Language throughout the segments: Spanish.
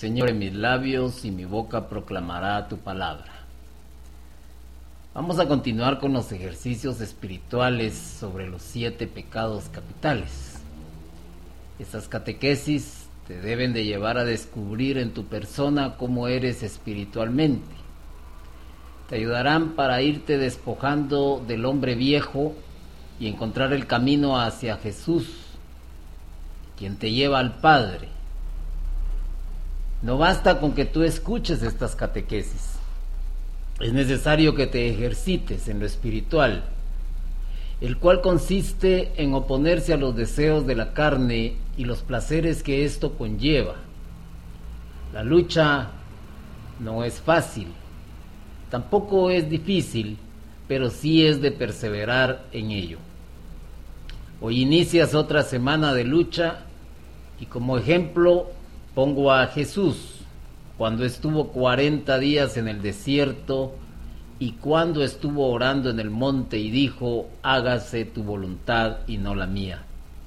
Señor, en mis labios y mi boca proclamará tu palabra. Vamos a continuar con los ejercicios espirituales sobre los 7 pecados capitales. Estas catequesis te deben de llevar a descubrir en tu persona cómo eres espiritualmente. Te ayudarán para irte despojando del hombre viejo y encontrar el camino hacia Jesús, quien te lleva al Padre. No basta con que tú escuches estas catequesis. Es necesario que te ejercites en lo espiritual, el cual consiste en oponerse a los deseos de la carne y los placeres que esto conlleva. La lucha no es fácil, tampoco es difícil, pero sí es de perseverar en ello. Hoy inicias otra semana de lucha y como ejemplo pongo a Jesús cuando estuvo 40 días en el desierto y cuando estuvo orando en el monte y dijo: hágase tu voluntad y no la mía.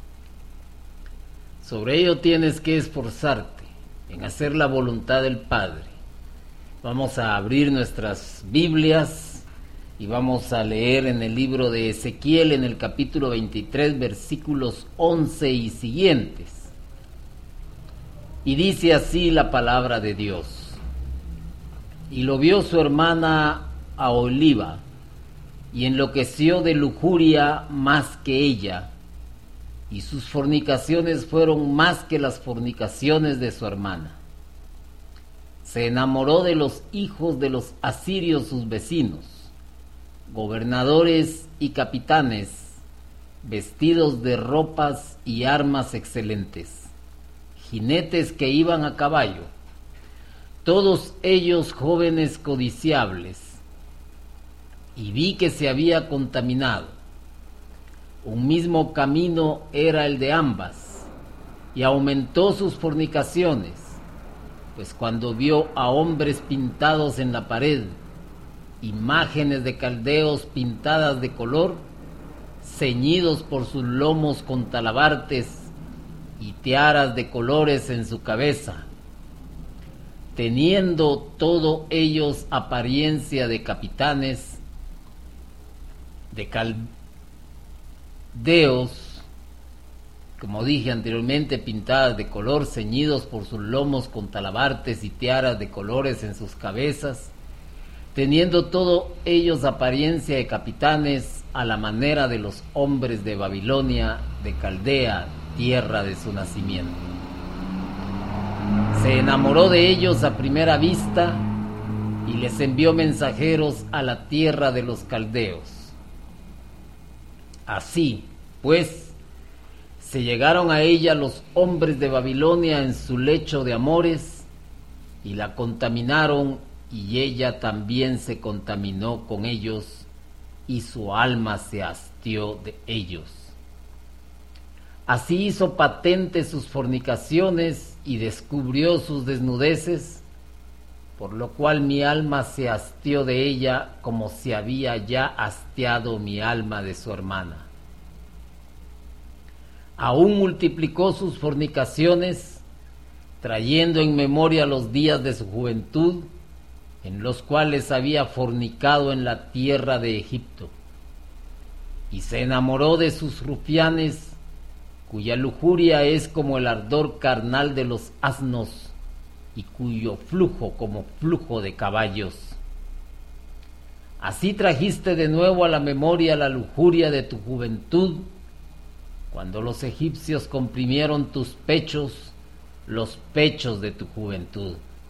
Sobre ello tienes que esforzarte en hacer la voluntad del Padre. Vamos a abrir nuestras Biblias y vamos a leer en el libro de Ezequiel, en el capítulo 23, versículos 11 y siguientes. Y dice así la palabra de Dios: y lo vio su hermana Aholiba, y enloqueció de lujuria más que ella, y sus fornicaciones fueron más que las fornicaciones de su hermana. Se enamoró de los hijos de los asirios sus vecinos, gobernadores y capitanes, vestidos de ropas y armas excelentes, jinetes que iban a caballo, todos ellos jóvenes codiciables, y vi que se había contaminado. Un mismo camino era el de ambas, y aumentó sus fornicaciones, pues cuando vio a hombres pintados en la pared, imágenes de caldeos pintadas de color, ceñidos por sus lomos con talabartes y tiaras de colores en su cabeza, teniendo todos ellos apariencia de capitanes, de caldeos, como dije anteriormente, pintadas de color, ceñidos por sus lomos con talabartes y tiaras de colores en sus cabezas, teniendo todos ellos apariencia de capitanes, a la manera de los hombres de Babilonia, de Caldea, tierra de su nacimiento. Se enamoró de ellos a primera vista y les envió mensajeros a la tierra de los caldeos. Así, pues, se llegaron a ella los hombres de Babilonia en su lecho de amores y la contaminaron, y ella también se contaminó con ellos y su alma se hastió de ellos. Así hizo patente sus fornicaciones y descubrió sus desnudeces, por lo cual mi alma se hastió de ella como se había ya hastiado mi alma de su hermana. Aún multiplicó sus fornicaciones, trayendo en memoria los días de su juventud, en los cuales había fornicado en la tierra de Egipto, y se enamoró de sus rufianes, cuya lujuria es como el ardor carnal de los asnos, y cuyo flujo como flujo de caballos. Así trajiste de nuevo a la memoria la lujuria de tu juventud, cuando los egipcios comprimieron tus pechos, los pechos de tu juventud.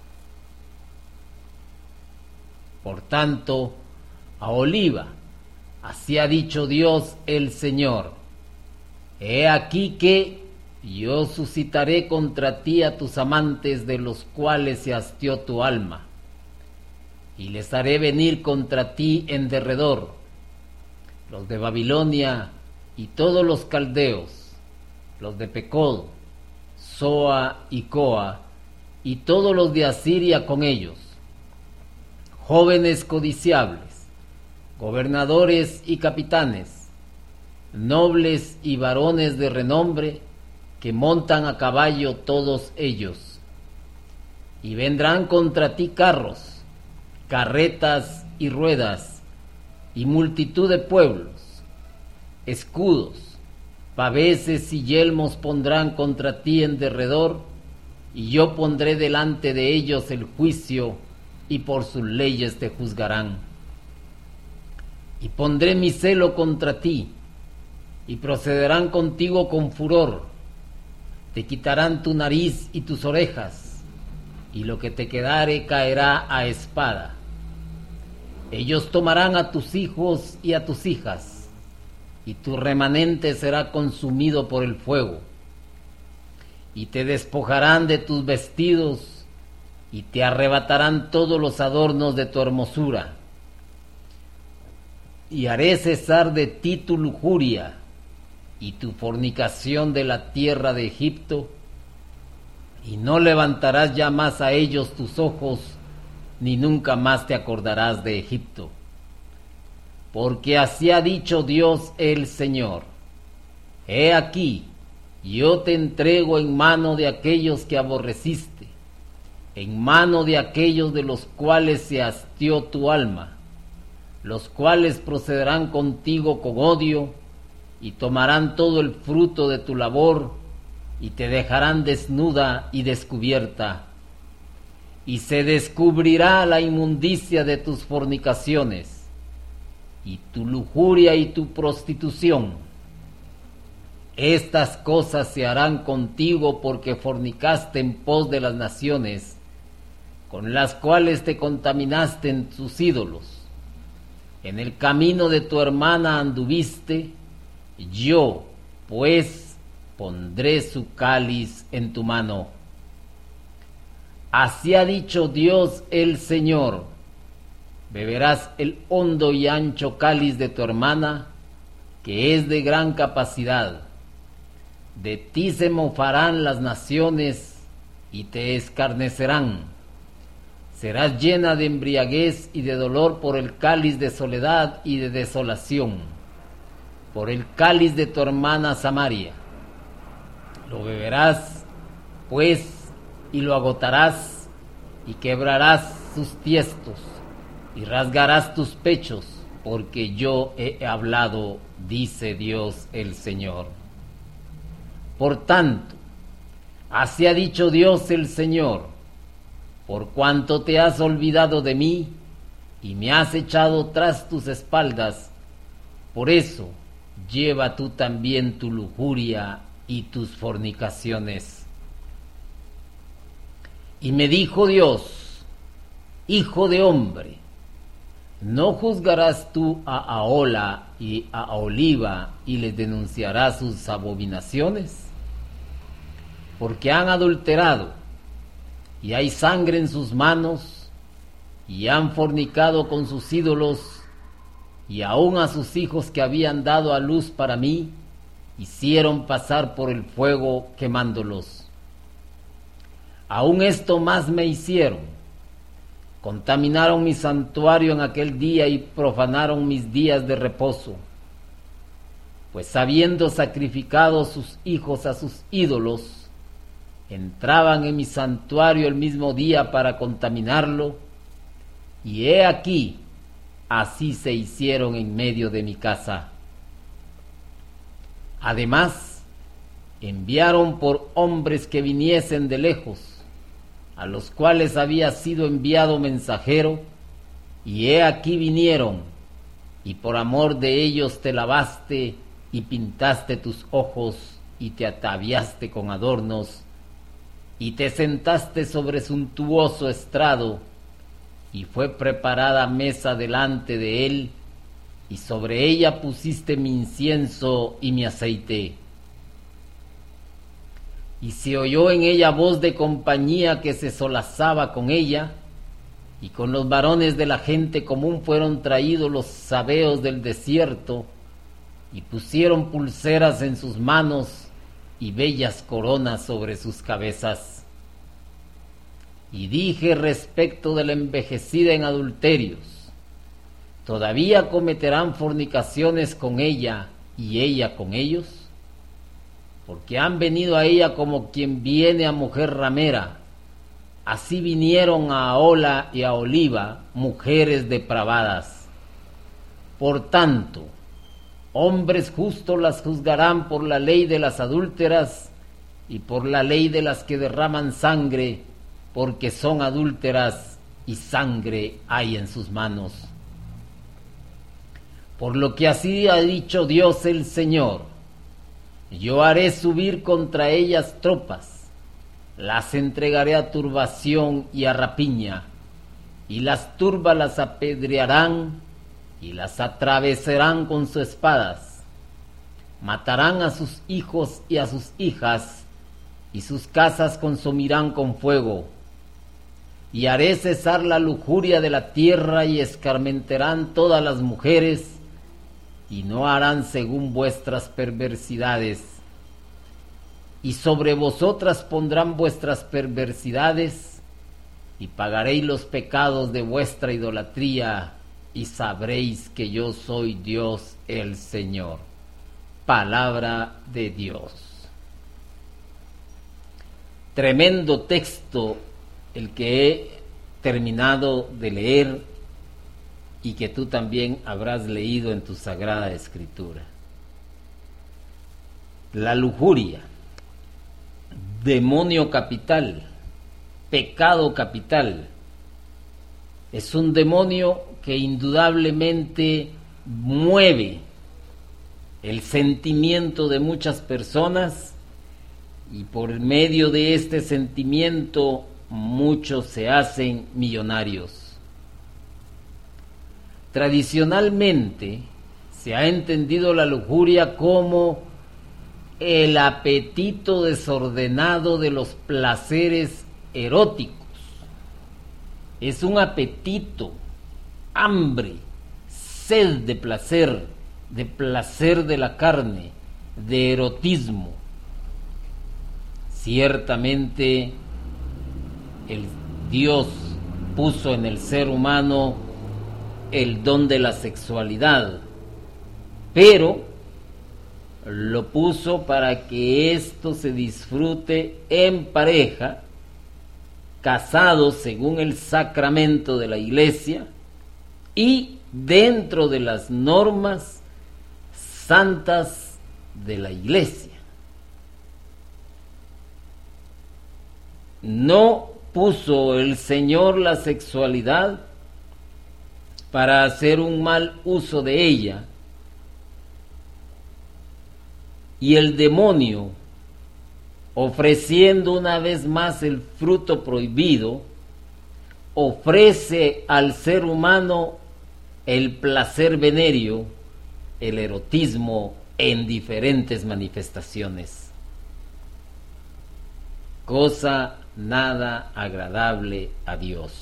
Por tanto, Aholiba, así ha dicho Dios el Señor: he aquí que yo suscitaré contra ti a tus amantes, de los cuales se hastió tu alma, y les haré venir contra ti en derredor, los de Babilonia y todos los caldeos, los de Pecod, Zoa y Coa, y todos los de Asiria con ellos, jóvenes codiciables, gobernadores y capitanes, nobles y varones de renombre, que montan a caballo todos ellos, Y vendrán contra ti carros, carretas y ruedas, y multitud de pueblos, escudos, paveses y yelmos pondrán contra ti en derredor, y yo pondré delante de ellos el juicio, y por sus leyes te juzgarán. Y pondré mi celo contra ti, y procederán contigo con furor, te quitarán tu nariz y tus orejas, y lo que te quedare caerá a espada. Ellos tomarán a tus hijos y a tus hijas, y tu remanente será consumido por el fuego, y te despojarán de tus vestidos, y te arrebatarán todos los adornos de tu hermosura, y haré cesar de ti tu lujuria, y tu fornicación de la tierra de Egipto, y no levantarás ya más a ellos tus ojos, ni nunca más te acordarás de Egipto. Porque así ha dicho Dios el Señor: he aquí, yo te entrego en mano de aquellos que aborreciste, en mano de aquellos de los cuales se hastió tu alma, los cuales procederán contigo con odio, y tomarán todo el fruto de tu labor, y te dejarán desnuda y descubierta, y se descubrirá la inmundicia de tus fornicaciones, y tu lujuria y tu prostitución. Estas cosas se harán contigo porque fornicaste en pos de las naciones, con las cuales te contaminaste en sus ídolos. En el camino de tu hermana anduviste, yo, pues, pondré su cáliz en tu mano. Así ha dicho Dios el Señor: beberás el hondo y ancho cáliz de tu hermana, que es de gran capacidad. De ti se mofarán las naciones y te escarnecerán. Serás llena de embriaguez y de dolor por el cáliz de soledad y de desolación, por el cáliz de tu hermana Samaria. Lo beberás, pues, y lo agotarás, y quebrarás sus tiestos, y rasgarás tus pechos, porque yo he hablado, dice Dios el Señor. Por tanto, así ha dicho Dios el Señor: por cuanto te has olvidado de mí, y me has echado tras tus espaldas, por eso lleva tú también tu lujuria y tus fornicaciones. Y me dijo Dios: hijo de hombre, ¿no juzgarás tú a Ahola y a Oliva y les denunciarás sus abominaciones? Porque han adulterado, y hay sangre en sus manos, y han fornicado con sus ídolos, y aun a sus hijos que habían dado a luz para mí, hicieron pasar por el fuego quemándolos. Aún esto más me hicieron: contaminaron mi santuario en aquel día y profanaron mis días de reposo, pues habiendo sacrificado sus hijos a sus ídolos, entraban en mi santuario el mismo día para contaminarlo, y he aquí, así se hicieron en medio de mi casa. Además, enviaron por hombres que viniesen de lejos, a los cuales había sido enviado mensajero, y he aquí vinieron, y por amor de ellos te lavaste, y pintaste tus ojos, y te ataviaste con adornos, y te sentaste sobre suntuoso estrado, y fue preparada mesa delante de él, y sobre ella pusiste mi incienso y mi aceite. Y se oyó en ella voz de compañía que se solazaba con ella, y con los varones de la gente común fueron traídos los sabeos del desierto, y pusieron pulseras en sus manos y bellas coronas sobre sus cabezas. Y dije respecto de la envejecida en adulterios: ¿todavía cometerán fornicaciones con ella y ella con ellos? Porque han venido a ella como quien viene a mujer ramera, así vinieron a Ola y a Oliva mujeres depravadas. Por tanto, hombres justos las juzgarán por la ley de las adúlteras y por la ley de las que derraman sangre, porque son adúlteras y sangre hay en sus manos. Por lo que así ha dicho Dios el Señor, yo haré subir contra ellas tropas, las entregaré a turbación y a rapiña, y las turbas las apedrearán y las atravesarán con sus espadas, matarán a sus hijos y a sus hijas, y sus casas consumirán con fuego, y haré cesar la lujuria de la tierra, y escarmentarán todas las mujeres, y no harán según vuestras perversidades, y sobre vosotras pondrán vuestras perversidades, y pagaréis los pecados de vuestra idolatría, y sabréis que yo soy Dios el Señor. Palabra de Dios. Tremendo texto el que he terminado de leer y que tú también habrás leído en tu Sagrada Escritura. La lujuria, demonio capital, pecado capital, es un demonio que indudablemente mueve el sentimiento de muchas personas, y por medio de este sentimiento muchos se hacen millonarios. Tradicionalmente se ha entendido la lujuria como el apetito desordenado de los placeres eróticos. Es un apetito, hambre, sed de placer de la carne, de erotismo. Ciertamente el Dios puso en el ser humano el don de la sexualidad, pero lo puso para que esto se disfrute en pareja, casados según el sacramento de la Iglesia y dentro de las normas santas de la Iglesia. No puso el Señor la sexualidad para hacer un mal uso de ella, y el demonio, ofreciendo una vez más el fruto prohibido, ofrece al ser humano el placer venéreo, el erotismo en diferentes manifestaciones. Cosa nada agradable a Dios.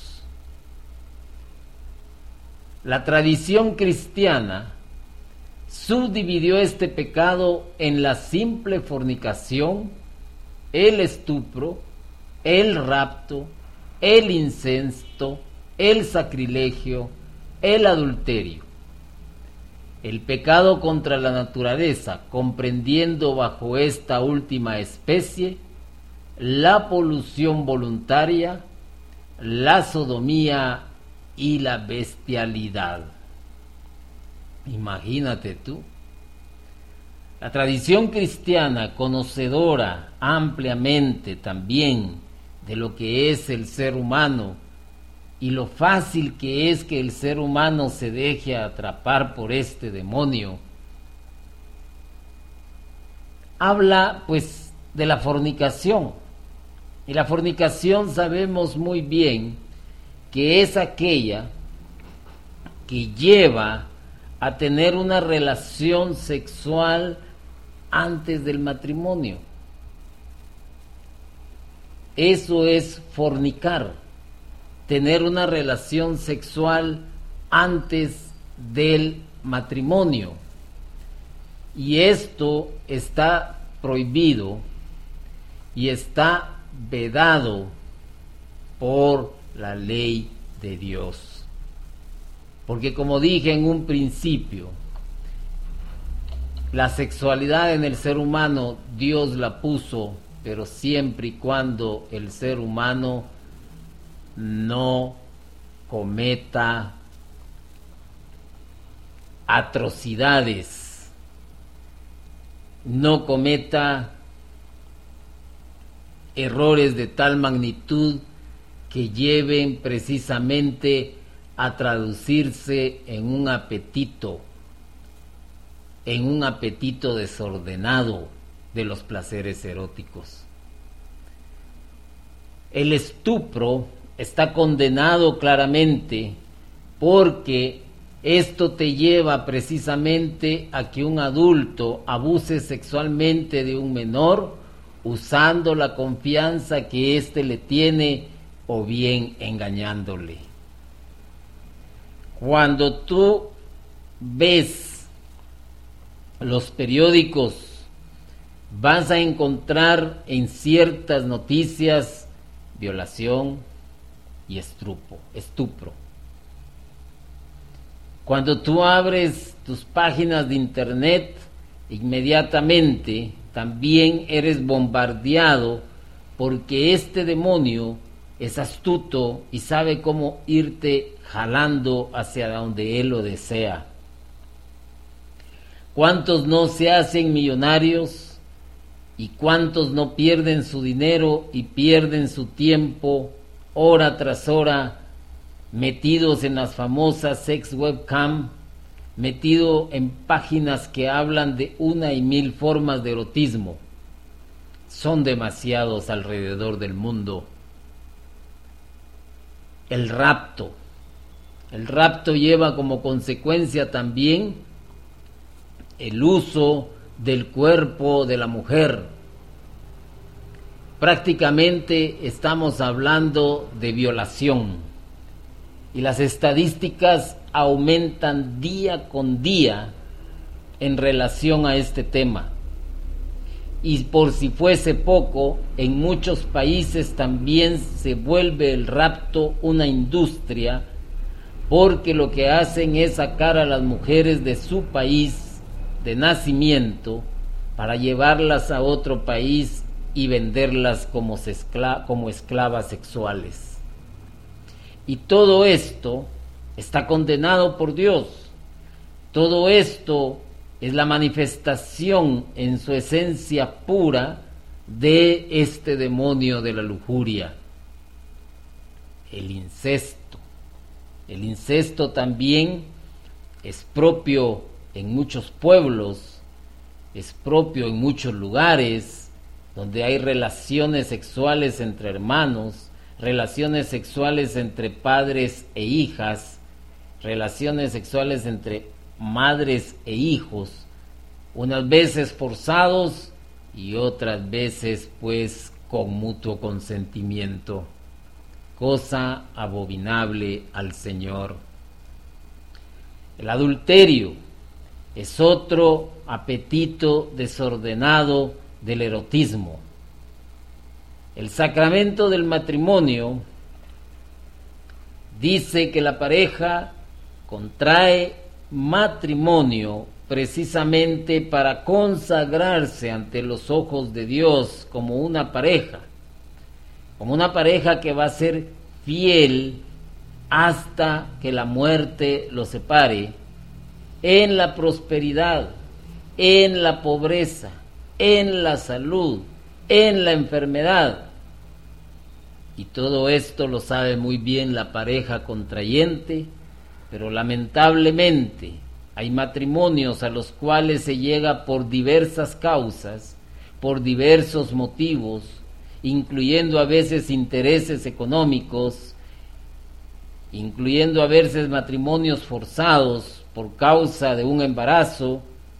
La tradición cristiana subdividió este pecado en la simple fornicación, el estupro, el rapto, el incesto, el sacrilegio, el adulterio. El pecado contra la naturaleza, comprendiendo bajo esta última especie la polución voluntaria, la sodomía y la bestialidad. Imagínate tú. La tradición cristiana, conocedora ampliamente también de lo que es el ser humano y lo fácil que es que el ser humano se deje atrapar por este demonio, habla pues de la fornicación. Y la fornicación sabemos muy bien que es aquella que lleva a tener una relación sexual antes del matrimonio. Eso es fornicar, tener una relación sexual antes del matrimonio. Y esto está prohibido y está vedado por la ley de Dios. Porque como dije en un principio, la sexualidad en el ser humano Dios la puso, pero siempre y cuando el ser humano no cometa atrocidades, no cometa errores de tal magnitud que lleven precisamente a traducirse en un apetito desordenado de los placeres eróticos. El estupro está condenado claramente porque esto te lleva precisamente a que un adulto abuse sexualmente de un menor usando la confianza que éste le tiene o bien engañándole. Cuando tú ves los periódicos, vas a encontrar en ciertas noticias violación y estupro. Cuando tú abres tus páginas de internet, inmediatamente también eres bombardeado porque este demonio es astuto y sabe cómo irte jalando hacia donde él lo desea. ¿Cuántos no se hacen millonarios y cuántos no pierden su dinero y pierden su tiempo hora tras hora metidos en las famosas sex webcam, metido en páginas que hablan de 1,000 formas de erotismo? Son demasiados alrededor del mundo. El rapto lleva como consecuencia también el uso del cuerpo de la mujer. Prácticamente estamos hablando de violación y las estadísticas aumentan día con día en relación a este tema. Y por si fuese poco, en muchos países también se vuelve el rapto una industria, porque lo que hacen es sacar a las mujeres de su país de nacimiento para llevarlas a otro país y venderlas como esclavas sexuales. Y todo esto está condenado por Dios. Todo esto es la manifestación en su esencia pura de este demonio de la lujuria. El incesto. El incesto también es propio en muchos pueblos, es propio en muchos lugares donde hay relaciones sexuales entre hermanos, relaciones sexuales entre padres e hijas, relaciones sexuales entre madres e hijos, unas veces forzados y otras veces pues con mutuo consentimiento, cosa abominable al Señor. El adulterio es otro apetito desordenado del erotismo. El sacramento del matrimonio dice que la pareja contrae matrimonio precisamente para consagrarse ante los ojos de Dios como una pareja que va a ser fiel hasta que la muerte los separe, en la prosperidad, en la pobreza, en la salud, en la enfermedad. Y todo esto lo sabe muy bien la pareja contrayente, pero lamentablemente hay matrimonios a los cuales se llega por diversas causas, por diversos motivos, incluyendo a veces intereses económicos, incluyendo a veces matrimonios forzados por causa de un embarazo,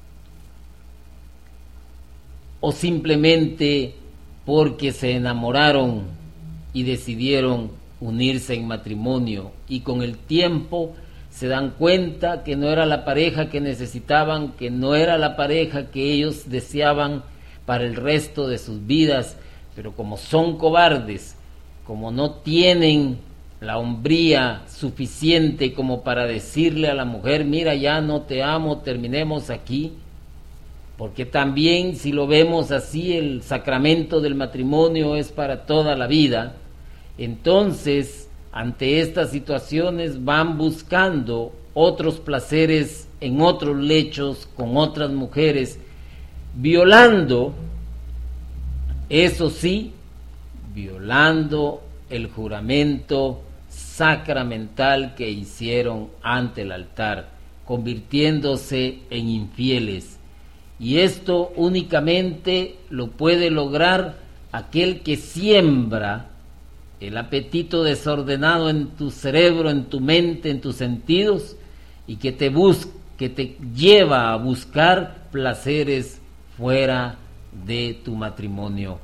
o simplemente porque se enamoraron y decidieron unirse en matrimonio, y con el tiempo se dan cuenta que no era la pareja que necesitaban, que no era la pareja que ellos deseaban para el resto de sus vidas, pero como son cobardes, como no tienen la hombría suficiente como para decirle a la mujer, mira, ya no te amo, terminemos aquí, porque también si lo vemos así, el sacramento del matrimonio es para toda la vida. Entonces ante estas situaciones van buscando otros placeres en otros lechos con otras mujeres, violando, eso sí, violando el juramento sacramental que hicieron ante el altar, convirtiéndose en infieles. Y esto únicamente lo puede lograr aquel que siembra el apetito desordenado en tu cerebro, en tu mente, en tus sentidos, y que te lleva a buscar placeres fuera de tu matrimonio.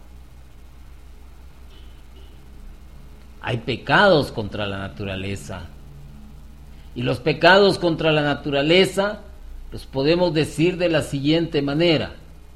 Hay pecados contra la naturaleza, y los pecados contra la naturaleza los podemos decir de la siguiente manera.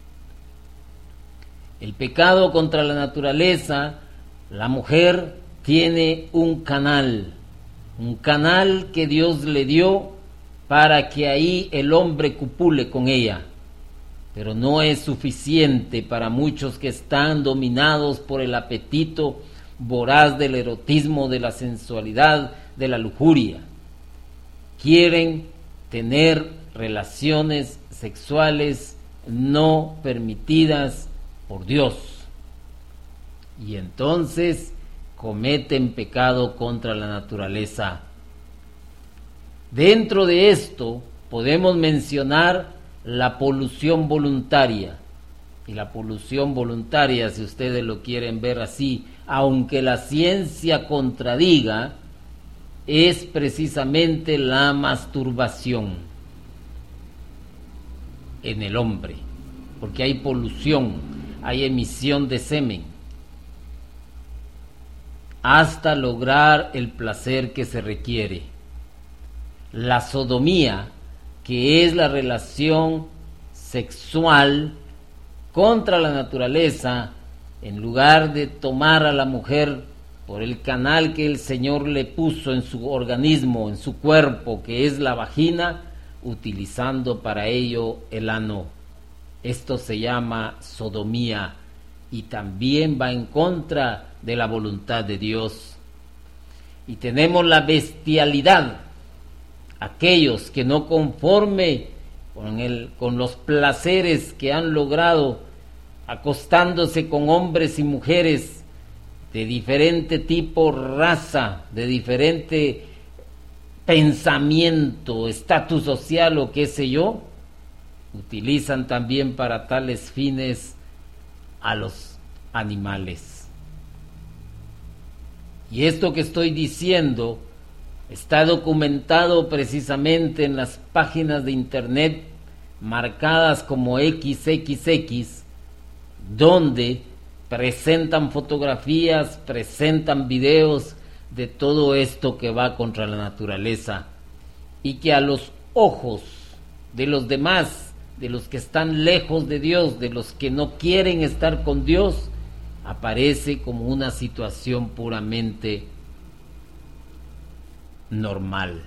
El pecado contra la naturaleza, la mujer tiene un canal que Dios le dio para que ahí el hombre copule con ella, pero no es suficiente para muchos que están dominados por el apetito voraz del erotismo, de la sensualidad, de la lujuria. Quieren tener relaciones sexuales no permitidas por Dios, y entonces cometen pecado contra la naturaleza. Dentro de esto podemos mencionar la polución voluntaria, y la polución voluntaria, si ustedes lo quieren ver así, aunque la ciencia contradiga, es precisamente la masturbación en el hombre, porque hay polución, hay emisión de semen, hasta lograr el placer que se requiere. La sodomía, que es la relación sexual contra la naturaleza, en lugar de tomar a la mujer por el canal que el Señor le puso en su organismo, en su cuerpo, que es la vagina, utilizando para ello el ano. Esto se llama sodomía y también va en contra de la voluntad de Dios. Y tenemos la bestialidad, aquellos que no conforme con los placeres que han logrado acostándose con hombres y mujeres de diferente tipo, raza, de diferente pensamiento, estatus social o qué sé yo, utilizan también para tales fines a los animales. Y esto que estoy diciendo está documentado precisamente en las páginas de internet marcadas como XXX, donde presentan fotografías, presentan videos de todo esto que va contra la naturaleza, y que a los ojos de los demás, de los que están lejos de Dios, de los que no quieren estar con Dios, aparece como una situación puramente normal.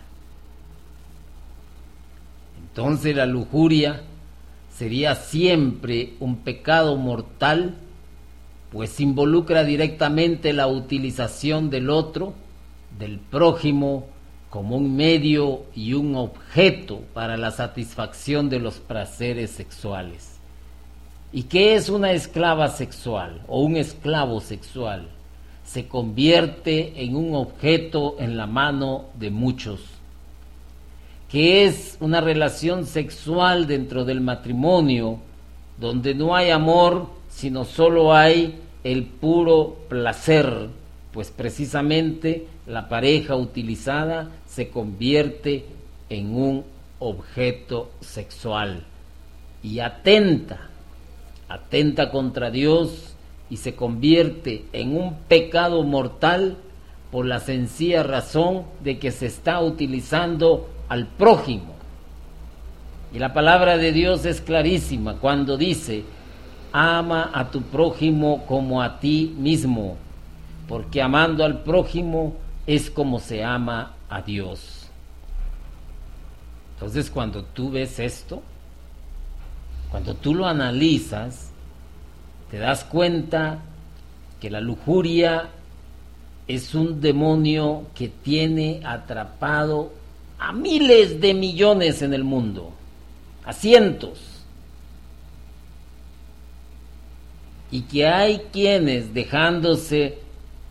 Entonces la lujuria sería siempre un pecado mortal, pues involucra directamente la utilización del otro, del prójimo, como un medio y un objeto para la satisfacción de los placeres sexuales. ¿Y qué es una esclava sexual o un esclavo sexual? Se convierte en un objeto en la mano de muchos. ¿Qué es una relación sexual dentro del matrimonio, donde no hay amor, sino solo hay el puro placer? Pues precisamente la pareja utilizada se convierte en un objeto sexual y atenta contra Dios, y se convierte en un pecado mortal por la sencilla razón de que se está utilizando al prójimo. Y la palabra de Dios es clarísima cuando dice: ama a tu prójimo como a ti mismo, porque amando al prójimo es como se ama a Dios. Entonces, cuando tú ves esto, cuando tú lo analizas, te das cuenta que la lujuria es un demonio que tiene atrapado a miles de millones en el mundo, a cientos, y que hay quienes, dejándose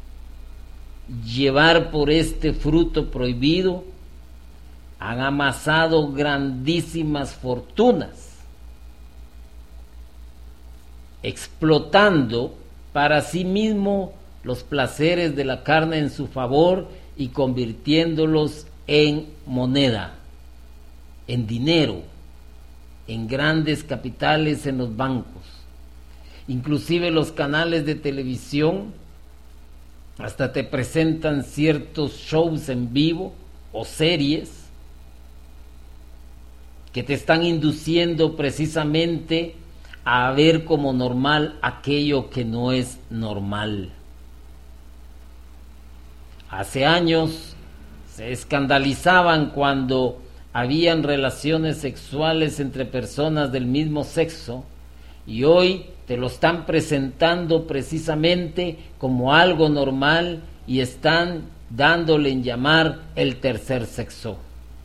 llevar por este fruto prohibido, han amasado grandísimas fortunas, explotando para sí mismo los placeres de la carne en su favor y convirtiéndolos en moneda, en dinero, en grandes capitales en los bancos. Inclusive los canales de televisión hasta te presentan ciertos shows en vivo o series que te están induciendo precisamente a ver como normal aquello que no es normal. Hace años se escandalizaban cuando habían relaciones sexuales entre personas del mismo sexo, y hoy te lo están presentando precisamente como algo normal y están dándole en llamar el tercer sexo.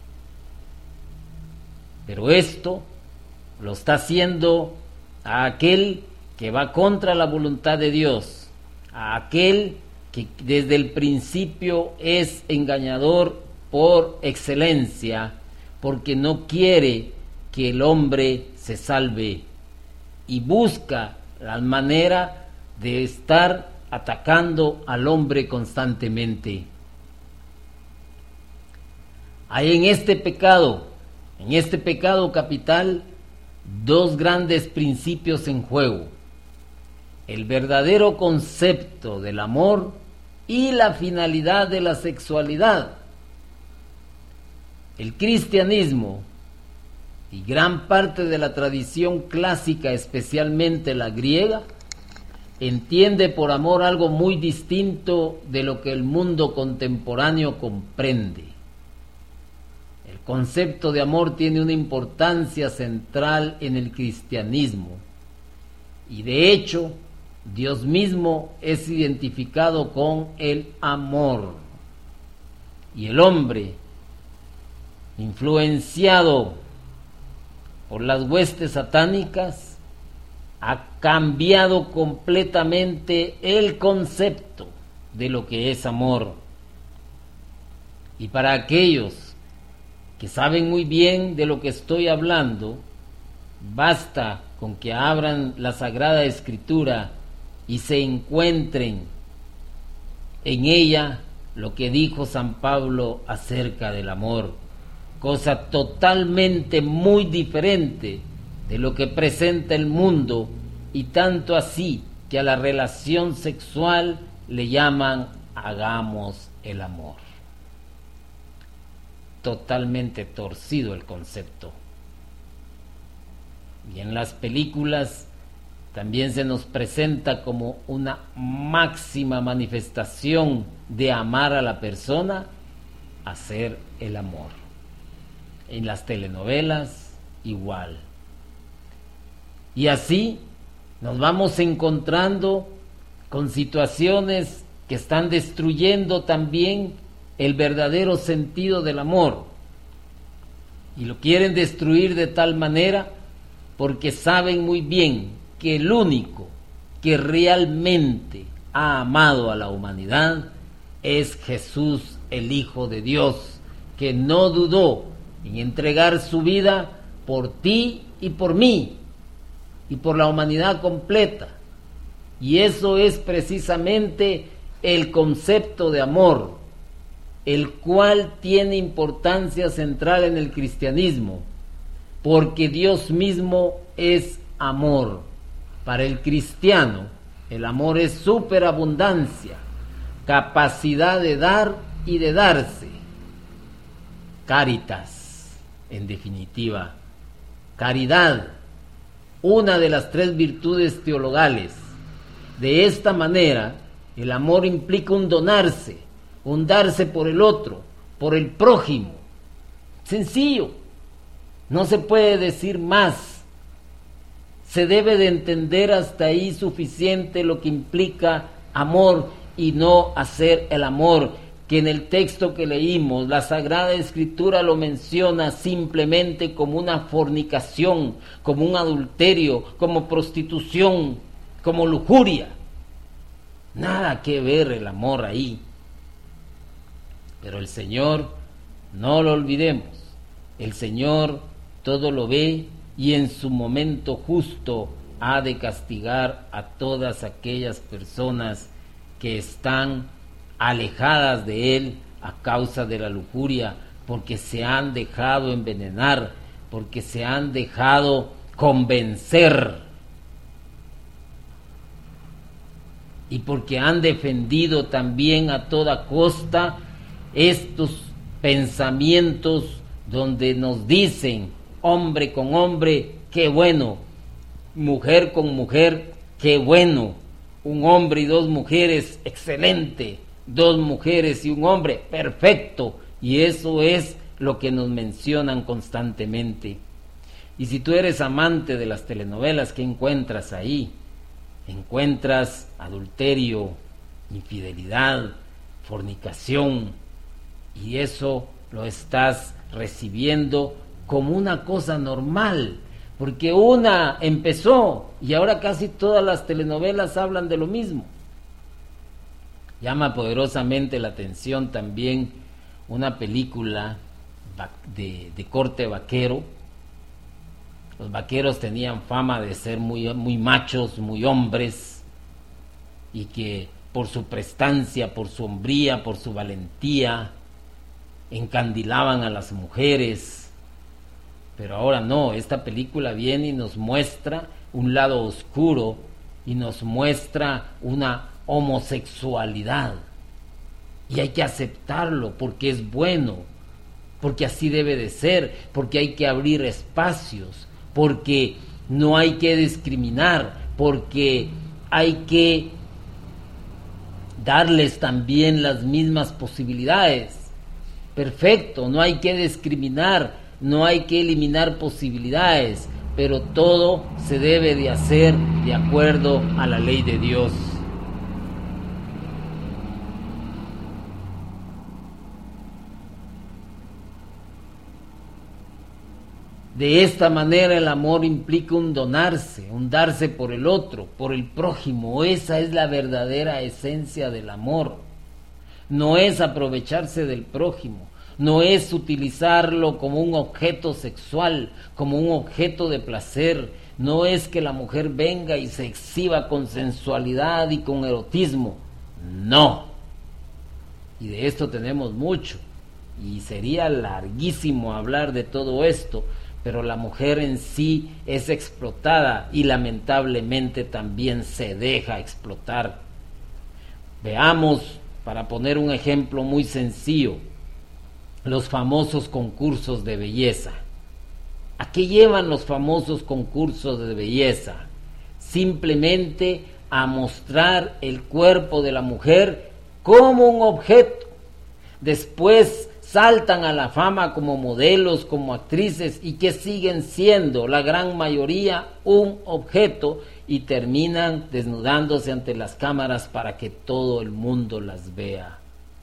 Pero esto lo está haciendo a aquel que va contra la voluntad de Dios, a aquel que desde el principio es engañador por excelencia, porque no quiere que el hombre se salve y busca la manera de estar atacando al hombre constantemente. Hay en este pecado capital, dos grandes principios en juego: el verdadero concepto del amor y la finalidad de la sexualidad. El cristianismo y gran parte de la tradición clásica, especialmente la griega, entiende por amor algo muy distinto de lo que el mundo contemporáneo comprende. El concepto de amor tiene una importancia central en el cristianismo, y de hecho Dios mismo es identificado con el amor, y el hombre, influenciado por las huestes satánicas, ha cambiado completamente el concepto de lo que es amor. Y para aquellos que saben muy bien de lo que estoy hablando, basta con que abran la Sagrada Escritura y se encuentren en ella lo que dijo San Pablo acerca del amor, cosa totalmente muy diferente de lo que presenta el mundo, y tanto así que a la relación sexual le llaman hagamos el amor. Totalmente torcido el concepto. Y en las películas también se nos presenta como una máxima manifestación de amar a la persona, hacer el amor. En las telenovelas igual. Y así nos vamos encontrando con situaciones que están destruyendo también el verdadero sentido del amor, y lo quieren destruir de tal manera porque saben muy bien que el único que realmente ha amado a la humanidad es Jesús, el Hijo de Dios, que no dudó en entregar su vida por ti y por mí y por la humanidad completa. Y eso es precisamente el concepto de amor, el cual tiene importancia central en el cristianismo, porque Dios mismo es amor. Para el cristiano, el amor es superabundancia, capacidad de dar y de darse. Caritas, en definitiva, caridad, una de las 3 virtudes teologales. De esta manera, el amor implica un donarse, un darse por el otro, por el prójimo. Sencillo, no se puede decir más. Se debe de entender hasta ahí suficiente lo que implica amor, y no hacer el amor, que en el texto que leímos, la Sagrada Escritura lo menciona simplemente como una fornicación, como un adulterio, como prostitución, como lujuria. Nada que ver el amor ahí. Pero el Señor, no lo olvidemos, el Señor todo lo ve y en su momento justo ha de castigar a todas aquellas personas que están alejadas de Él a causa de la lujuria, porque se han dejado envenenar, porque se han dejado convencer y porque han defendido también a toda costa estos pensamientos donde nos dicen hombre con hombre, qué bueno, mujer con mujer, qué bueno, un hombre y dos mujeres, excelente, dos mujeres y un hombre, perfecto, y eso es lo que nos mencionan constantemente. Y si tú eres amante de las telenovelas, ¿qué encuentras ahí? Encuentras adulterio, infidelidad, fornicación, y eso lo estás recibiendo como una cosa normal, porque una empezó y ahora casi todas las telenovelas hablan de lo mismo. Llama poderosamente la atención también una película de corte vaquero. Los vaqueros tenían fama de ser muy machos, muy hombres, y que por su prestancia, por su hombría, por su valentía, encandilaban a las mujeres. Pero ahora no, esta película viene y nos muestra un lado oscuro y nos muestra una homosexualidad. Y hay que aceptarlo porque es bueno, porque así debe de ser, porque hay que abrir espacios, porque no hay que discriminar, porque hay que darles también las mismas posibilidades. Perfecto, no hay que discriminar, no hay que eliminar posibilidades, pero todo se debe de hacer de acuerdo a la ley de Dios. De esta manera el amor implica un donarse, un darse por el otro, por el prójimo. Esa es la verdadera esencia del amor. No es aprovecharse del prójimo, no es utilizarlo como un objeto sexual, como un objeto de placer, no es que la mujer venga y se exhiba con sensualidad y con erotismo, no. Y de esto tenemos mucho, y sería larguísimo hablar de todo esto, pero la mujer en sí es explotada y lamentablemente también se deja explotar. Veamos, para poner un ejemplo muy sencillo, los famosos concursos de belleza. ¿A qué llevan los famosos concursos de belleza? Simplemente a mostrar el cuerpo de la mujer como un objeto. Después saltan a la fama como modelos, como actrices, y que siguen siendo la gran mayoría un objeto y terminan desnudándose ante las cámaras para que todo el mundo las vea.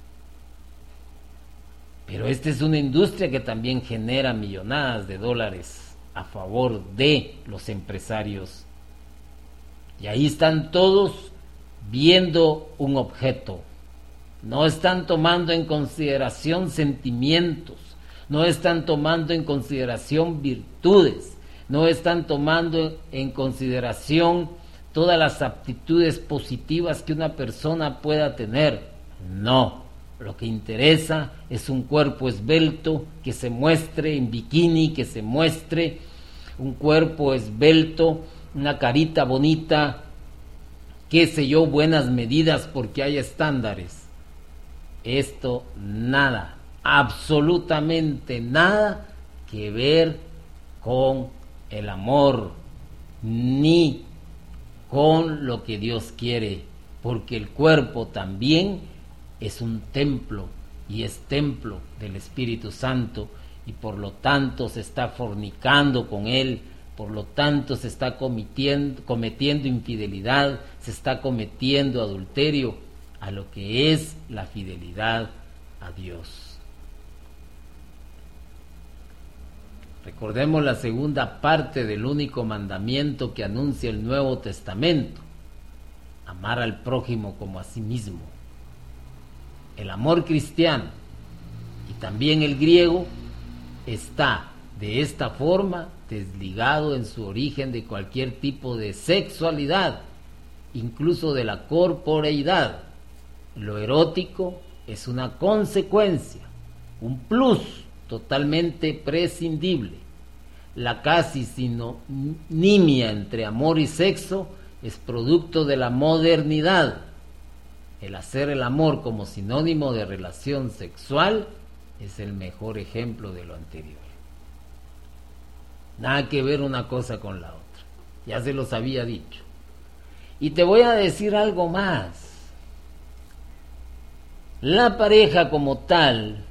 Pero esta es una industria que también genera millonadas de dólares a favor de los empresarios. Y ahí están todos viendo un objeto. No están tomando en consideración sentimientos, no están tomando en consideración virtudes, no están tomando en consideración todas las aptitudes positivas que una persona pueda tener. No, lo que interesa es un cuerpo esbelto que se muestre en bikini, que se muestre un cuerpo esbelto, una carita bonita, qué sé yo, buenas medidas porque hay estándares. Esto nada, absolutamente nada que ver con el amor, ni con lo que Dios quiere, porque el cuerpo también es un templo y es templo del Espíritu Santo, y por lo tanto se está fornicando con él, por lo tanto se está cometiendo infidelidad, se está cometiendo adulterio. a lo que es la fidelidad a Dios. Recordemos la segunda parte del único mandamiento que anuncia el Nuevo Testamento: amar al prójimo como a sí mismo. El amor cristiano y también el griego está de esta forma desligado en su origen de cualquier tipo de sexualidad, incluso de la corporeidad. Lo erótico es una consecuencia, un plus totalmente prescindible. La casi sinonimia entre amor y sexo es producto de la modernidad. El hacer el amor como sinónimo de relación sexual es el mejor ejemplo de lo anterior. Nada que ver una cosa con la otra. Ya se los había dicho. Y te voy a decir algo más. La pareja como tal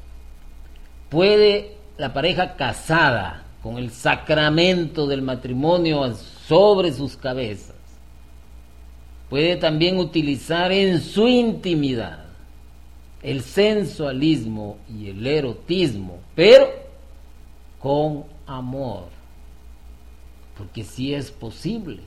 la pareja casada con el sacramento del matrimonio sobre sus cabezas, puede también utilizar en su intimidad el sensualismo y el erotismo, pero con amor, porque sí es posible,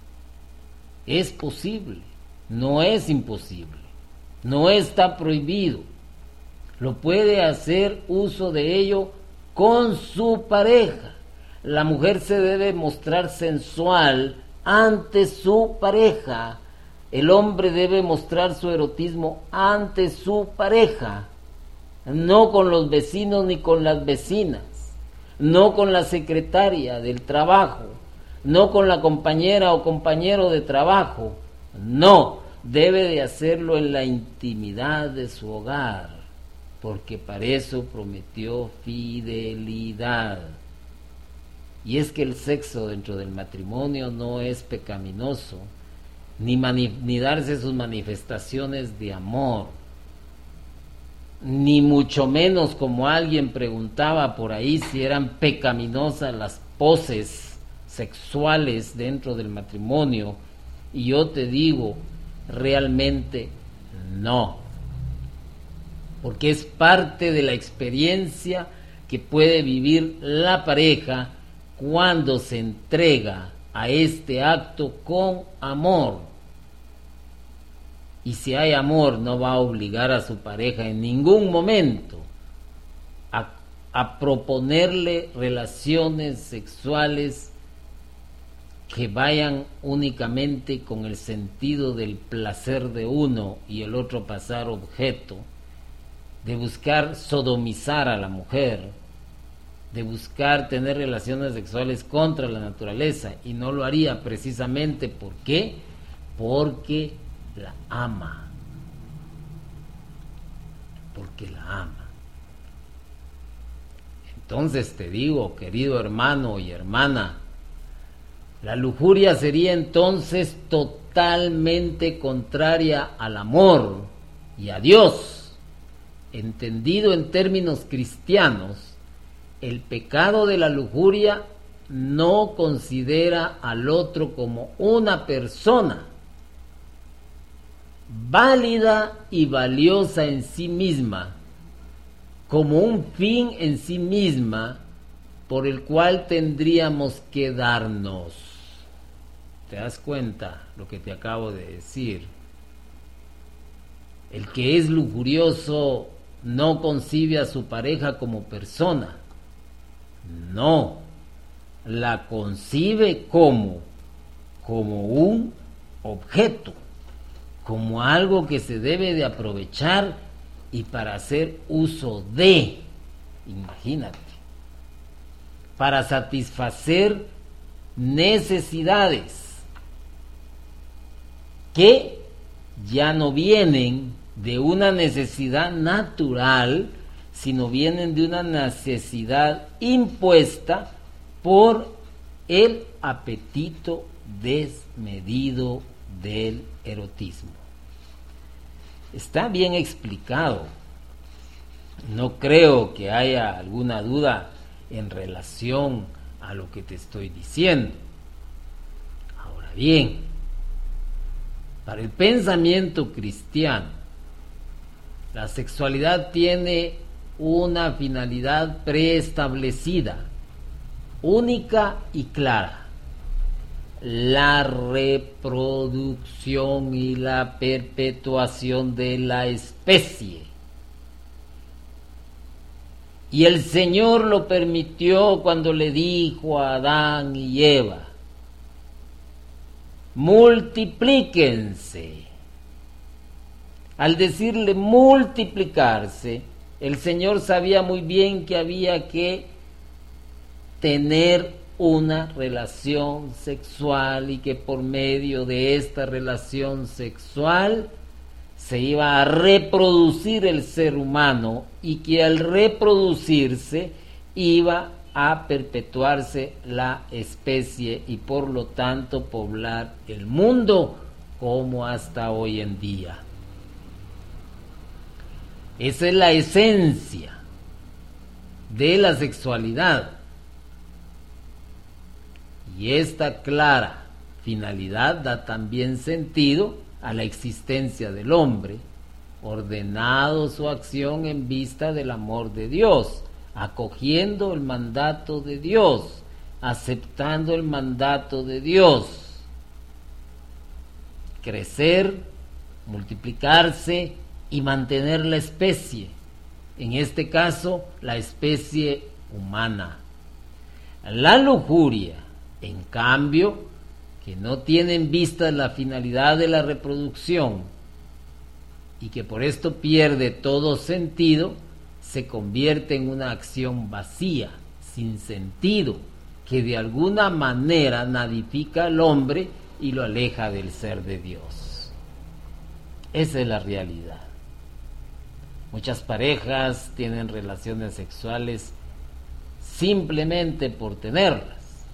no es imposible, no está prohibido, lo puede hacer uso de ello con su pareja. La mujer se debe mostrar sensual ante su pareja. El hombre debe mostrar su erotismo ante su pareja, no con los vecinos ni con las vecinas, no con la secretaria del trabajo, no con la compañera o compañero de trabajo. No, debe de hacerlo en la intimidad de su hogar, porque para eso prometió fidelidad. Y es que el sexo dentro del matrimonio no es pecaminoso, ni darse sus manifestaciones de amor, ni mucho menos, como alguien preguntaba por ahí, si eran pecaminosas las poses sexuales dentro del matrimonio. Y yo te digo, realmente no, porque es parte de la experiencia que puede vivir la pareja cuando se entrega a este acto con amor. Y si hay amor, no va a obligar a su pareja en ningún momento a proponerle relaciones sexuales que vayan únicamente con el sentido del placer de uno y el otro pasar objeto, de buscar sodomizar a la mujer, de buscar tener relaciones sexuales contra la naturaleza. Y no lo haría precisamente, ¿por qué? Porque la ama, porque la ama. Entonces te digo, querido hermano y hermana, la lujuria sería entonces totalmente contraria al amor y a Dios. Entendido en términos cristianos, el pecado de la lujuria no considera al otro como una persona válida y valiosa en sí misma, como un fin en sí misma por el cual tendríamos que darnos. ¿Te das cuenta lo que te acabo de decir? El que es lujurioso no concibe a su pareja como persona, no, la concibe como un objeto, como algo que se debe de aprovechar y para hacer uso de, imagínate, para satisfacer necesidades que ya no vienen de una necesidad natural, sino vienen de una necesidad impuesta por el apetito desmedido del erotismo. Está bien explicado. No creo que haya alguna duda en relación a lo que te estoy diciendo. Ahora bien, para el pensamiento cristiano, La sexualidad tiene una finalidad preestablecida, única y clara: la reproducción y la perpetuación de la especie. Y el Señor lo permitió cuando le dijo a Adán y Eva: multiplíquense. Al decirle multiplicarse, el Señor sabía muy bien que había que tener una relación sexual y que por medio de esta relación sexual se iba a reproducir el ser humano, y que al reproducirse iba a perpetuarse la especie y por lo tanto poblar el mundo como hasta hoy en día. Esa es la esencia de la sexualidad, y esta clara finalidad da también sentido a la existencia del hombre, ordenado su acción en vista del amor de Dios, acogiendo el mandato de Dios, aceptando el mandato de Dios: crecer, multiplicarse y mantener la especie, en este caso la especie humana. La lujuria, en cambio, que no tiene en vista la finalidad de la reproducción y que por esto pierde todo sentido, se convierte en una acción vacía, sin sentido, que de alguna manera nadifica al hombre y lo aleja del ser de Dios. Esa es la realidad. Muchas parejas tienen relaciones sexuales simplemente por tenerlas.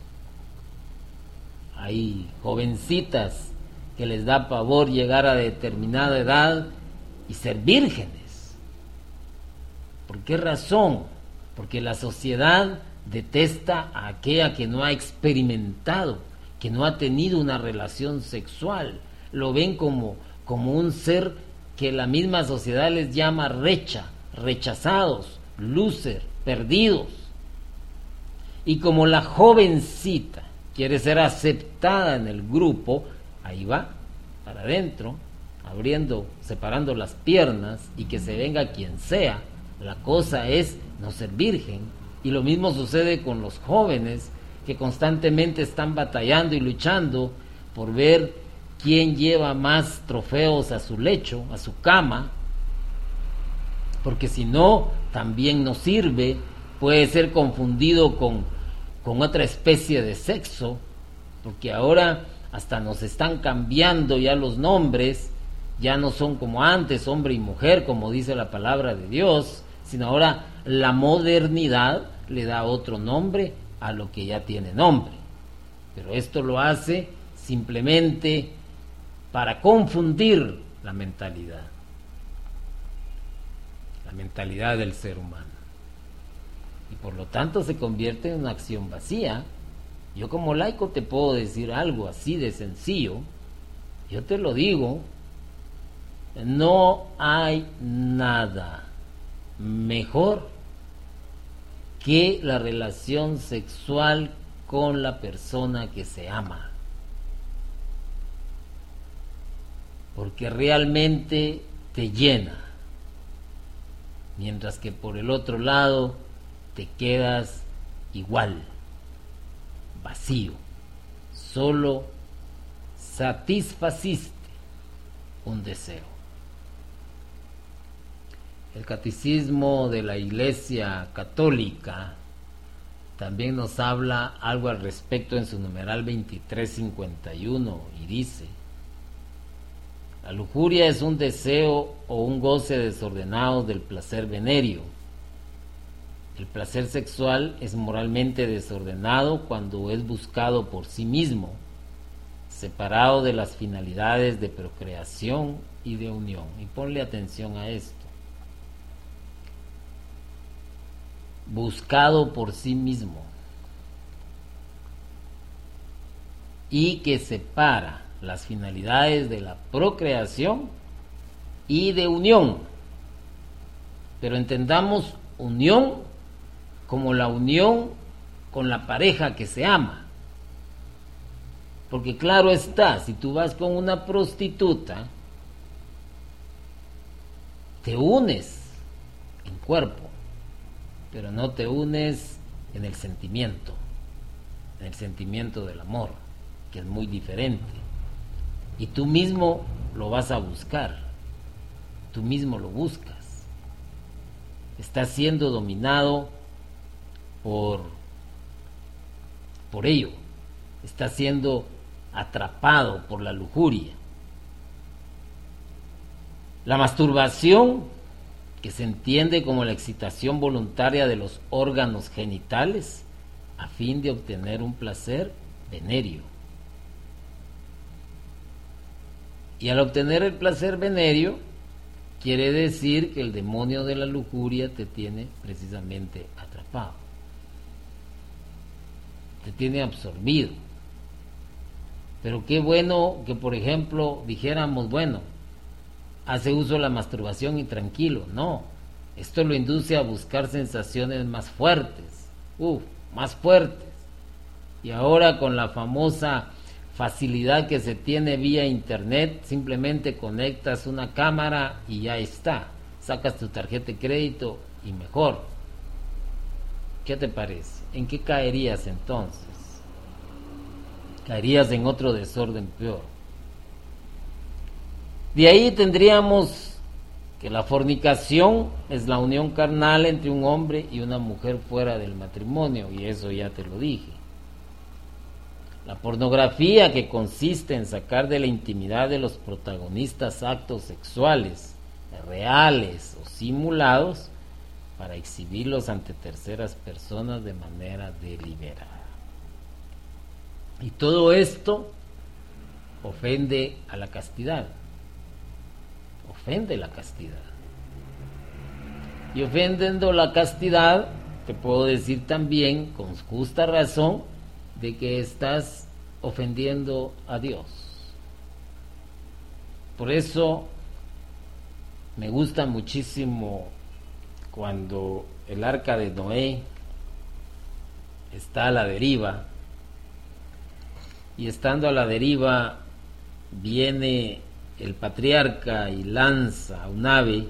Hay jovencitas que les da pavor llegar a determinada edad y ser vírgenes. ¿Por qué razón? Porque la sociedad detesta a aquella que no ha experimentado, que no ha tenido una relación sexual. Lo ven como un ser que la misma sociedad les llama rechazados, loser, perdidos. Y como la jovencita quiere ser aceptada en el grupo, ahí va, para adentro, separando las piernas, y que se venga quien sea. La cosa es no ser virgen. Y lo mismo sucede con los jóvenes, que constantemente están batallando y luchando por ver quién lleva más trofeos a su lecho, a su cama, porque si no, también no sirve, puede ser confundido con otra especie de sexo, porque ahora hasta nos están cambiando ya los nombres, ya no son como antes, hombre y mujer, como dice la palabra de Dios, sino ahora la modernidad le da otro nombre a lo que ya tiene nombre. Pero esto lo hace simplemente para confundir la mentalidad del ser humano. Y por lo tanto se convierte en una acción vacía. Yo como laico te puedo decir algo así de sencillo. Yo te lo digo. No hay nada mejor que la relación sexual con la persona que se ama, porque realmente te llena, mientras que por el otro lado te quedas igual, vacío, solo satisfaciste un deseo. El Catecismo de la Iglesia Católica también nos habla algo al respecto en su numeral 2351 y dice: la lujuria es un deseo o un goce desordenado del placer venéreo. El placer sexual es moralmente desordenado cuando es buscado por sí mismo, separado de las finalidades de procreación y de unión. Y ponle atención a esto: buscado por sí mismo, y que separa las finalidades de la procreación y de unión. pero entendamos unión como la unión con la pareja que se ama. Porque claro está, si tú vas con una prostituta, te unes en cuerpo, pero no te unes en el sentimiento del amor, que es muy diferente. Y tú mismo lo vas a buscar, tú mismo lo buscas. Estás siendo dominado por ello, estás siendo atrapado por la lujuria. La masturbación, que se entiende como la excitación voluntaria de los órganos genitales a fin de obtener un placer venéreo. Y al obtener el placer venéreo, quiere decir que el demonio de la lujuria te tiene precisamente atrapado, te tiene absorbido. Pero qué bueno que, por ejemplo, dijéramos, bueno, hace uso de la masturbación y tranquilo. No, esto lo induce a buscar sensaciones más fuertes, más fuertes. Y ahora con la famosa facilidad que se tiene vía internet, simplemente conectas una cámara y ya está, sacas tu tarjeta de crédito y mejor. ¿Qué te parece? ¿En qué caerías entonces? Caerías en otro desorden peor. De ahí tendríamos que la fornicación es la unión carnal entre un hombre y una mujer fuera del matrimonio, y eso ya te lo dije. La pornografía, que consiste en sacar de la intimidad de los protagonistas actos sexuales reales o simulados para exhibirlos ante terceras personas de manera deliberada. Y todo esto ofende a la castidad. Ofende la castidad. Y ofendiendo la castidad, te puedo decir también, con justa razón, de que estás ofendiendo a Dios. Por eso me gusta muchísimo cuando el arca de Noé está a la deriva, y estando a la deriva viene el patriarca y lanza un ave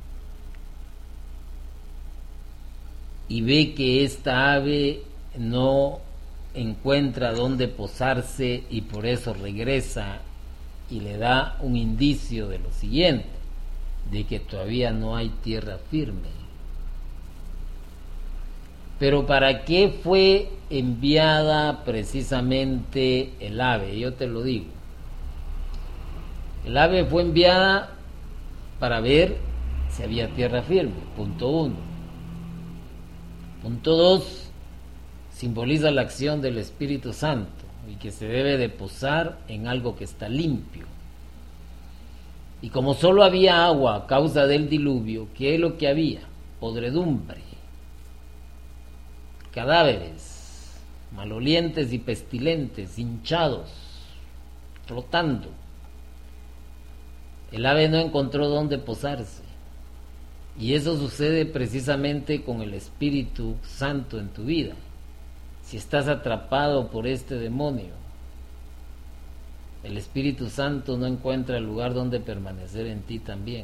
y ve que esta ave no encuentra dónde posarse y por eso regresa y le da un indicio de lo siguiente, de que todavía no hay tierra firme. Pero ¿para qué fue enviada precisamente el ave? Yo te lo digo. El ave fue enviada para ver si había tierra firme, punto 1. Punto 2, simboliza la acción del Espíritu Santo y que se debe de posar en algo que está limpio. Y como solo había agua a causa del diluvio, ¿qué es lo que había? Podredumbre, cadáveres, malolientes y pestilentes, hinchados, flotando. El ave no encontró dónde posarse. Y eso sucede precisamente con el Espíritu Santo en tu vida. Si estás atrapado por este demonio, el Espíritu Santo no encuentra el lugar donde permanecer en ti también.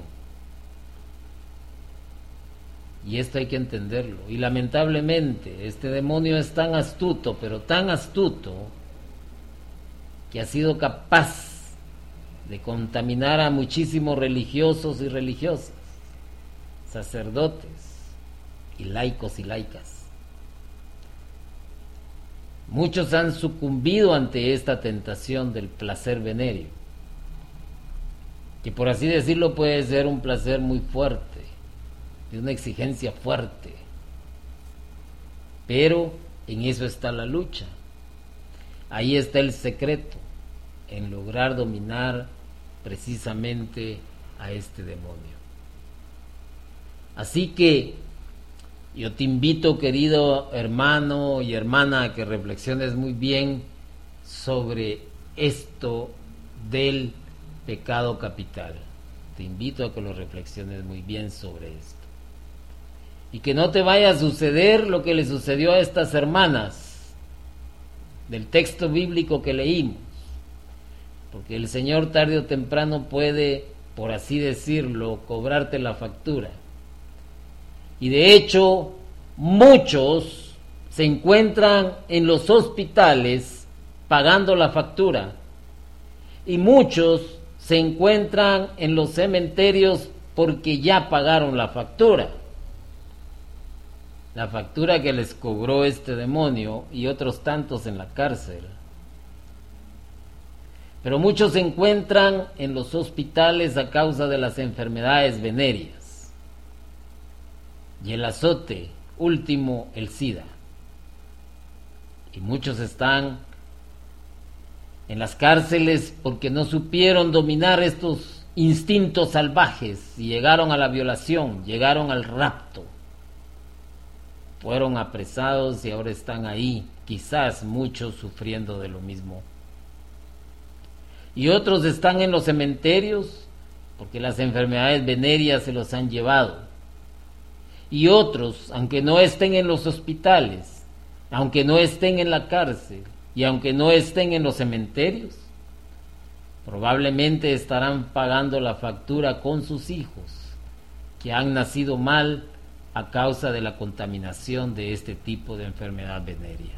Y esto hay que entenderlo. Y lamentablemente este demonio es tan astuto, pero tan astuto, que ha sido capaz de contaminar a muchísimos religiosos y religiosas, sacerdotes y laicos y laicas. Muchos han sucumbido ante esta tentación del placer venéreo, que por así decirlo puede ser un placer muy fuerte, de una exigencia fuerte, pero en eso está la lucha. Ahí está el secreto, en lograr dominar precisamente a este demonio. Así que yo te invito, querido hermano y hermana, a que reflexiones muy bien sobre esto del pecado capital. Te invito a que lo reflexiones muy bien sobre esto. y que no te vaya a suceder lo que le sucedió a estas hermanas del texto bíblico que leímos, porque el Señor tarde o temprano puede, por así decirlo, cobrarte la factura. Y de hecho, muchos se encuentran en los hospitales pagando la factura, y muchos se encuentran en los cementerios porque ya pagaron la factura que les cobró este demonio y otros tantos en la cárcel. Pero muchos se encuentran en los hospitales a causa de las enfermedades venéreas y el azote último, el SIDA. Y muchos están en las cárceles porque no supieron dominar estos instintos salvajes y llegaron a la violación, llegaron al rapto. Fueron apresados y ahora están ahí, quizás muchos sufriendo de lo mismo. Y otros están en los cementerios porque las enfermedades venéreas se los han llevado. Y otros, aunque no estén en los hospitales, aunque no estén en la cárcel y aunque no estén en los cementerios, probablemente estarán pagando la factura con sus hijos que han nacido mal a causa de la contaminación de este tipo de enfermedad venérea.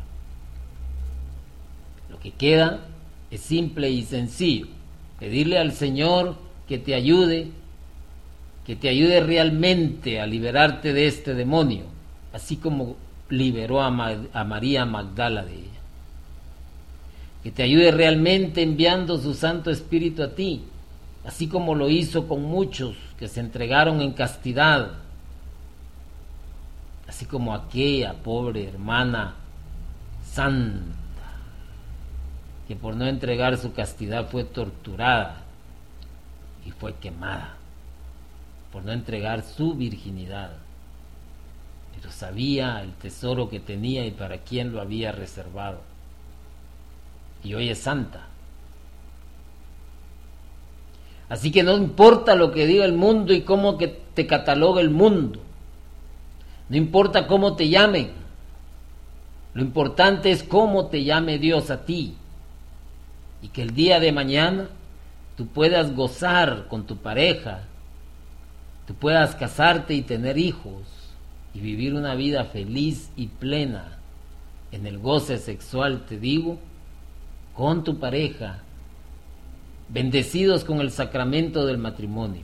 Lo que queda es simple y sencillo: pedirle al Señor que te ayude realmente a liberarte de este demonio, así como liberó a María Magdala de ella. Que te ayude realmente enviando su Santo Espíritu a ti, así como lo hizo con muchos que se entregaron en castidad, así como aquella pobre hermana santa que por no entregar su castidad fue torturada y fue quemada por no entregar su virginidad, pero sabía el tesoro que tenía y para quién lo había reservado, y hoy es santa. Así que no importa lo que diga el mundo y cómo que te cataloga el mundo, no importa cómo te llamen, lo importante es cómo te llame Dios a ti, y que el día de mañana tú puedas gozar con tu pareja, tú puedas casarte y tener hijos y vivir una vida feliz y plena en el goce sexual, te digo, con tu pareja, bendecidos con el sacramento del matrimonio.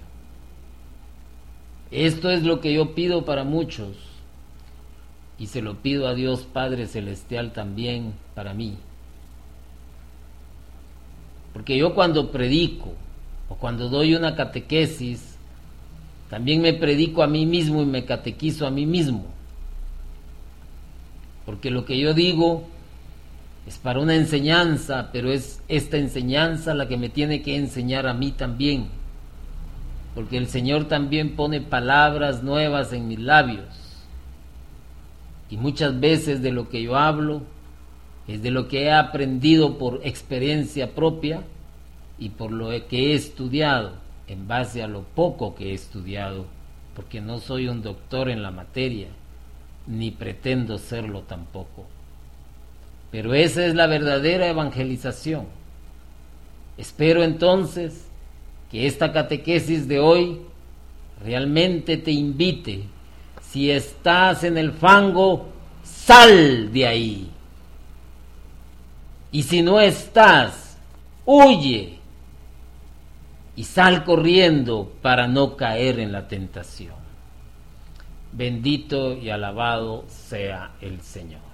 Esto es lo que yo pido para muchos y se lo pido a Dios Padre Celestial también para mí. Porque yo cuando predico o cuando doy una catequesis, también me predico a mí mismo y me catequizo a mí mismo. Porque lo que yo digo es para una enseñanza, pero es esta enseñanza la que me tiene que enseñar a mí también. Porque el Señor también pone palabras nuevas en mis labios. Y muchas veces de lo que yo hablo es de lo que he aprendido por experiencia propia y por lo que he estudiado, en base a lo poco que he estudiado, porque no soy un doctor en la materia, ni pretendo serlo tampoco. Pero esa es la verdadera evangelización. Espero entonces que esta catequesis de hoy realmente te invite. Si estás en el fango, sal de ahí. Y si no estás, huye y sal corriendo para no caer en la tentación. Bendito y alabado sea el Señor.